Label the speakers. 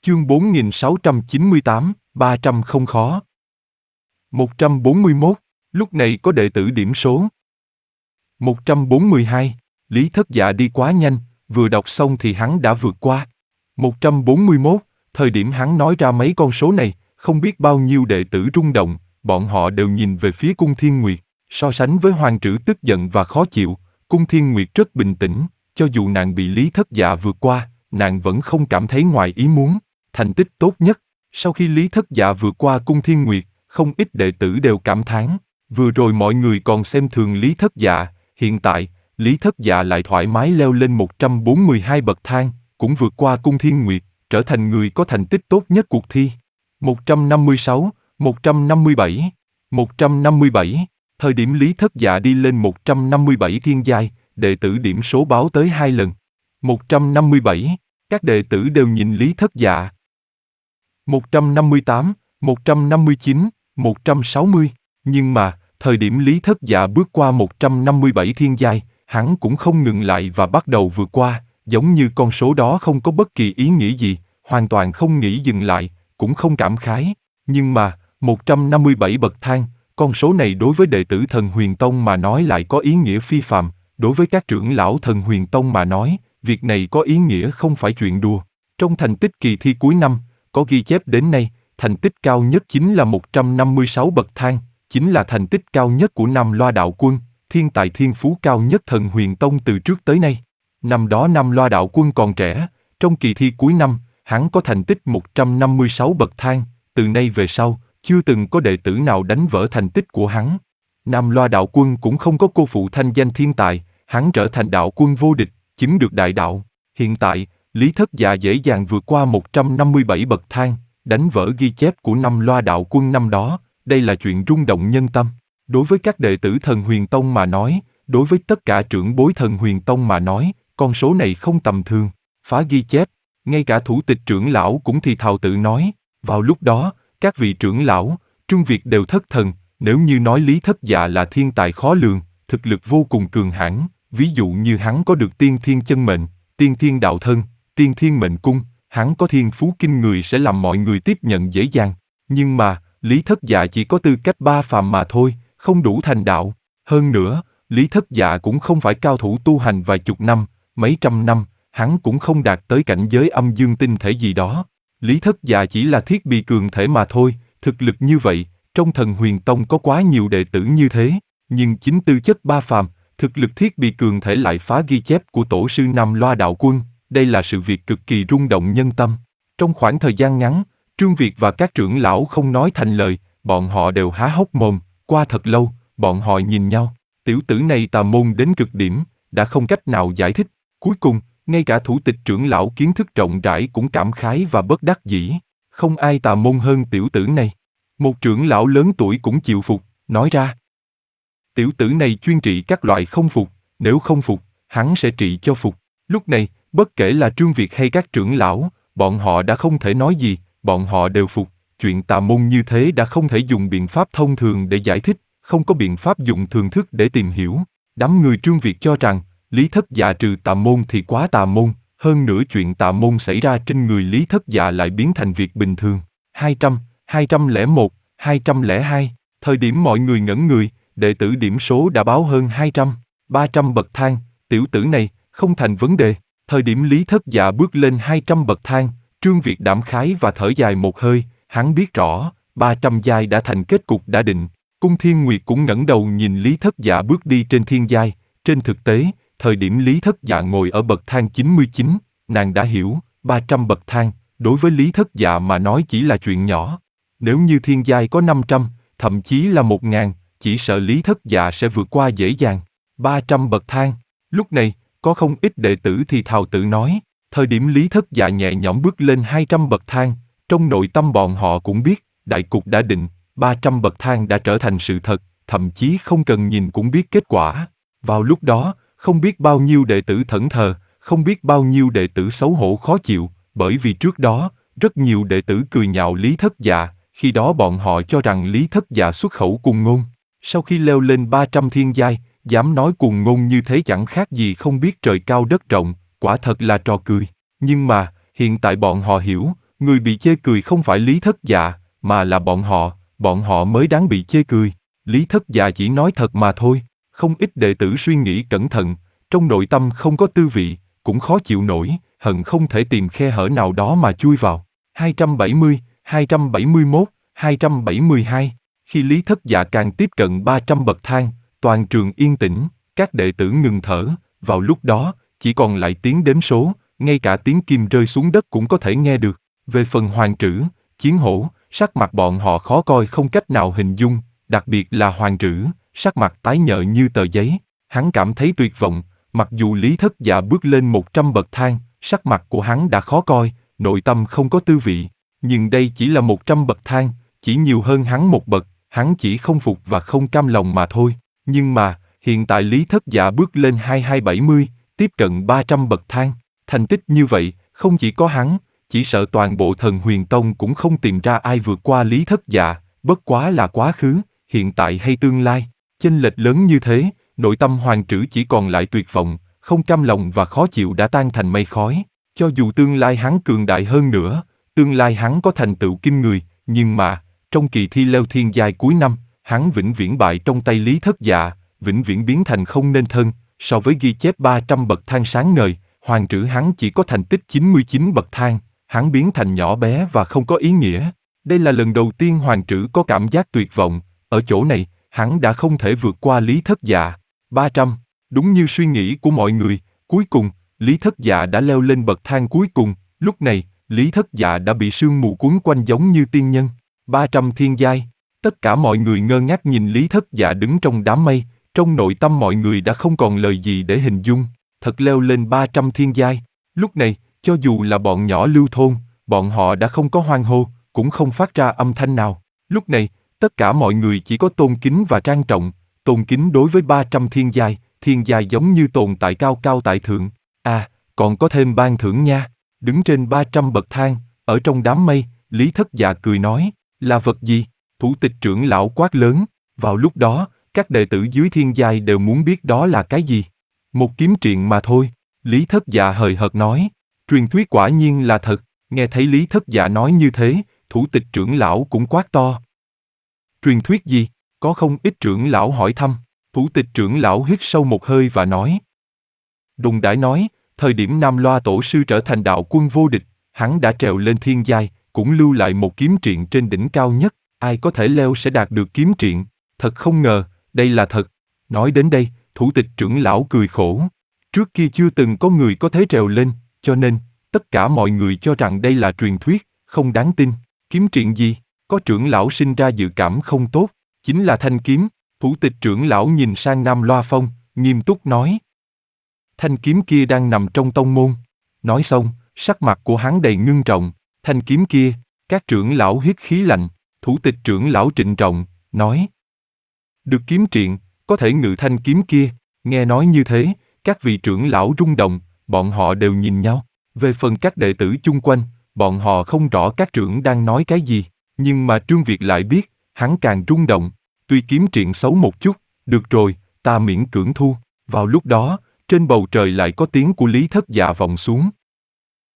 Speaker 1: Chương 4698, 300 không khó. 141. Lúc này có đệ tử điểm số. 142. Lý Thất Dạ đi quá nhanh, vừa đọc xong thì hắn đã vượt qua. 141. Thời điểm hắn nói ra mấy con số này, không biết bao nhiêu đệ tử rung động, bọn họ đều nhìn về phía Cung Thiên Nguyệt. So sánh với Hoàng Trử tức giận và khó chịu, Cung Thiên Nguyệt rất bình tĩnh, cho dù nàng bị Lý Thất Dạ vượt qua, nàng vẫn không cảm thấy ngoài ý muốn. Thành tích tốt nhất. Sau khi Lý Thất Dạ vượt qua Cung Thiên Nguyệt, không ít đệ tử đều cảm thán. Vừa rồi mọi người còn xem thường Lý Thất Dạ, hiện tại, Lý Thất Dạ lại thoải mái leo lên 142 bậc thang, cũng vượt qua Cung Thiên Nguyệt, trở thành người có thành tích tốt nhất cuộc thi. 156, 157, 157. Thời điểm Lý Thất Dạ đi lên 157 thiên giai, đệ tử điểm số báo tới 2 lần. 157. Các đệ tử đều nhìn Lý Thất Dạ. 158, 159, 160. Nhưng mà, thời điểm Lý Thất Dạ bước qua 157 thiên giai, hắn cũng không ngừng lại và bắt đầu vượt qua, giống như con số đó không có bất kỳ ý nghĩa gì, hoàn toàn không nghĩ dừng lại, cũng không cảm khái. Nhưng mà, 157 bậc thang, con số này đối với đệ tử Thần Huyền Tông mà nói lại có ý nghĩa phi phàm, đối với các trưởng lão Thần Huyền Tông mà nói, việc này có ý nghĩa không phải chuyện đùa. Trong thành tích kỳ thi cuối năm, có ghi chép đến nay, thành tích cao nhất chính là 156 bậc thang, chính là thành tích cao nhất của Nam Loa Đạo Quân, thiên tài thiên phú cao nhất Thần Huyền Tông từ trước tới nay. Năm đó Nam Loa Đạo Quân còn trẻ, trong kỳ thi cuối năm, hắn có thành tích 156 bậc thang, từ nay về sau, chưa từng có đệ tử nào đánh vỡ thành tích của hắn. Nam Loa Đạo Quân cũng không có cô phụ thanh danh thiên tài, hắn trở thành đạo quân vô địch, chứng được đại đạo. Hiện tại, Lý Thất Dạ dễ dàng vượt qua 157 bậc thang, đánh vỡ ghi chép của Nam Loa Đạo Quân năm đó, đây là chuyện rung động nhân tâm. Đối với các đệ tử Thần Huyền Tông mà nói, đối với tất cả trưởng bối Thần Huyền Tông mà nói, con số này không tầm thường, phá ghi chép. Ngay cả thủ tịch trưởng lão cũng thì thào tự nói. Vào lúc đó, các vị trưởng lão, Trung Việt đều thất thần, nếu như nói Lý Thất Dạ là thiên tài khó lường, thực lực vô cùng cường hãn, ví dụ như hắn có được tiên thiên chân mệnh, tiên thiên đạo thân, tiên thiên mệnh cung, hắn có thiên phú kinh người sẽ làm mọi người tiếp nhận dễ dàng. Nhưng mà, Lý Thất Dạ chỉ có tư cách ba phàm mà thôi, không đủ thành đạo. Hơn nữa, Lý Thất Dạ cũng không phải cao thủ tu hành vài chục năm, mấy trăm năm, hắn cũng không đạt tới cảnh giới âm dương tinh thể gì đó. Lý Thất Dạ chỉ là thiết bị cường thể mà thôi, thực lực như vậy, trong Thần Huyền Tông có quá nhiều đệ tử như thế, nhưng chính tư chất ba phàm, thực lực thiết bị cường thể lại phá ghi chép của tổ sư Nam Loa Đạo Quân, đây là sự việc cực kỳ rung động nhân tâm. Trong khoảng thời gian ngắn, Trương Việt và các trưởng lão không nói thành lời, bọn họ đều há hốc mồm, qua thật lâu, bọn họ nhìn nhau, tiểu tử này tà môn đến cực điểm, đã không cách nào giải thích. Cuối cùng, ngay cả thủ tịch trưởng lão kiến thức rộng rãi cũng cảm khái và bất đắc dĩ, không ai tà môn hơn tiểu tử này. Một trưởng lão lớn tuổi cũng chịu phục, nói ra. Tiểu tử này chuyên trị các loại không phục, nếu không phục, hắn sẽ trị cho phục. Lúc này, bất kể là Trương Việt hay các trưởng lão, bọn họ đã không thể nói gì, bọn họ đều phục. Chuyện tà môn như thế đã không thể dùng biện pháp thông thường để giải thích, không có biện pháp dùng thường thức để tìm hiểu. Đám người Trương Việt cho rằng, Lý Thất Dạ trừ tà môn thì quá tà môn, hơn nữa chuyện tà môn xảy ra trên người Lý Thất Dạ lại biến thành việc bình thường. 200, 201, 202, thời điểm mọi người ngẩn người, đệ tử điểm số đã báo hơn 200, 300 bậc thang, tiểu tử này, không thành vấn đề. Thời điểm Lý Thất Dạ bước lên 200 bậc thang, Trương Việt đảm khái và thở dài một hơi, hắn biết rõ, 300 giai đã thành kết cục đã định. Cung Thiên Nguyệt cũng ngẩng đầu nhìn Lý Thất Dạ bước đi trên thiên giai, trên thực tế, thời điểm Lý Thất Dạ ngồi ở bậc thang 99, nàng đã hiểu, 300 bậc thang, đối với Lý Thất Dạ mà nói chỉ là chuyện nhỏ. Nếu như thiên giai có 500, thậm chí là 1000, chỉ sợ Lý Thất Dạ sẽ vượt qua dễ dàng. 300 bậc thang, lúc này, có không ít đệ tử thì thào tự nói, thời điểm Lý Thất Dạ nhẹ nhõm bước lên 200 bậc thang, trong nội tâm bọn họ cũng biết, đại cục đã định, 300 bậc thang đã trở thành sự thật, thậm chí không cần nhìn cũng biết kết quả. Vào lúc đó, không biết bao nhiêu đệ tử thẫn thờ, không biết bao nhiêu đệ tử xấu hổ khó chịu, bởi vì trước đó, rất nhiều đệ tử cười nhạo Lý Thất Dạ, khi đó bọn họ cho rằng Lý Thất Dạ xuất khẩu cuồng ngôn. Sau khi leo lên 300 thiên giai, dám nói cuồng ngôn như thế chẳng khác gì không biết trời cao đất rộng, quả thật là trò cười. Nhưng mà, hiện tại bọn họ hiểu, người bị chê cười không phải Lý Thất Dạ, mà là bọn họ mới đáng bị chê cười. Lý Thất Dạ chỉ nói thật mà thôi. Không ít đệ tử suy nghĩ cẩn thận, trong nội tâm không có tư vị, cũng khó chịu nổi, hận không thể tìm khe hở nào đó mà chui vào. 270, 271, 272. Khi Lý Thất Dạ càng tiếp cận 300 bậc thang, toàn trường yên tĩnh, các đệ tử ngừng thở. Vào lúc đó, chỉ còn lại tiếng đếm số, ngay cả tiếng kim rơi xuống đất cũng có thể nghe được. Về phần Hoàng Trữ, Chiến Hổ, sắc mặt bọn họ khó coi không cách nào hình dung, đặc biệt là Hoàng Trữ, sắc mặt tái nhợt như tờ giấy. Hắn cảm thấy tuyệt vọng, mặc dù Lý Thất Dạ bước lên 100 bậc thang, sắc mặt của hắn đã khó coi, nội tâm không có tư vị. Nhưng đây chỉ là 100 bậc thang, chỉ nhiều hơn hắn một bậc, hắn chỉ không phục và không cam lòng mà thôi. Nhưng mà, hiện tại Lý Thất Dạ bước lên 2270, tiếp cận 300 bậc thang. Thành tích như vậy, không chỉ có hắn, chỉ sợ toàn bộ Thần Huyền Tông cũng không tìm ra ai vượt qua Lý Thất Dạ, bất quá là quá khứ, hiện tại hay tương lai. Chênh lệch lớn như thế, nội tâm Hoàng Trữ chỉ còn lại tuyệt vọng, không cam lòng và khó chịu đã tan thành mây khói. Cho dù tương lai hắn cường đại hơn nữa, tương lai hắn có thành tựu kinh người, nhưng mà, trong kỳ thi leo thiên giai cuối năm, hắn vĩnh viễn bại trong tay Lý Thất Dạ, vĩnh viễn biến thành không nên thân. So với ghi chép 300 bậc thang sáng ngời, Hoàng Trữ hắn chỉ có thành tích 99 bậc thang, hắn biến thành nhỏ bé và không có ý nghĩa. Đây là lần đầu tiên Hoàng Trữ có cảm giác tuyệt vọng, ở chỗ này, hắn đã không thể vượt qua Lý Thất Dạ. 300, đúng như suy nghĩ của mọi người, cuối cùng, Lý Thất Dạ đã leo lên bậc thang cuối cùng, lúc này, Lý Thất Dạ đã bị sương mù cuốn quanh giống như tiên nhân. 300 thiên giai, tất cả mọi người ngơ ngác nhìn Lý Thất Dạ đứng trong đám mây, trong nội tâm mọi người đã không còn lời gì để hình dung, thật leo lên 300 thiên giai. Lúc này, cho dù là bọn nhỏ Lưu thôn, bọn họ đã không có hoan hô, cũng không phát ra âm thanh nào. Lúc này, tất cả mọi người chỉ có tôn kính và trang trọng, tôn kính đối với 300 thiên giai giống như tồn tại cao cao tại thượng. À, còn có thêm ban thưởng nha. Đứng trên 300 bậc thang, ở trong đám mây, Lý Thất Dạ cười nói, là vật gì? Thủ tịch trưởng lão quát lớn. Vào lúc đó, các đệ tử dưới thiên giai đều muốn biết đó là cái gì. Một kiếm triện mà thôi. Lý Thất Dạ hời hợt nói. Truyền thuyết quả nhiên là thật. Nghe thấy Lý Thất Dạ nói như thế, thủ tịch trưởng lão cũng quát to. Truyền thuyết gì? Có không ít trưởng lão hỏi thăm. Thủ tịch trưởng lão hít sâu một hơi và nói. Đùng Đãi nói, thời điểm Nam Loa tổ sư trở thành đạo quân vô địch, hắn đã trèo lên thiên giai, cũng lưu lại một kiếm triện trên đỉnh cao nhất. Ai có thể leo sẽ đạt được kiếm triện. Thật không ngờ, đây là thật. Nói đến đây, thủ tịch trưởng lão cười khổ. Trước kia chưa từng có người có thể trèo lên, cho nên, tất cả mọi người cho rằng đây là truyền thuyết, không đáng tin. Kiếm triện gì? Có trưởng lão sinh ra dự cảm không tốt, chính là thanh kiếm. Thủ tịch trưởng lão nhìn sang Nam Loa Phong, nghiêm túc nói. Thanh kiếm kia đang nằm trong tông môn. Nói xong, sắc mặt của hắn đầy ngưng trọng. Thanh kiếm kia, các trưởng lão hít khí lạnh. Thủ tịch trưởng lão trịnh trọng, nói. Được kiếm triện, có thể ngự thanh kiếm kia. Nghe nói như thế, các vị trưởng lão rung động, bọn họ đều nhìn nhau. Về phần các đệ tử chung quanh, bọn họ không rõ các trưởng đang nói cái gì. Nhưng mà Trương Việt lại biết, hắn càng rung động. Tuy kiếm triện xấu một chút, được rồi, ta miễn cưỡng thu. Vào lúc đó, trên bầu trời lại có tiếng của Lý Thất Dạ vọng xuống.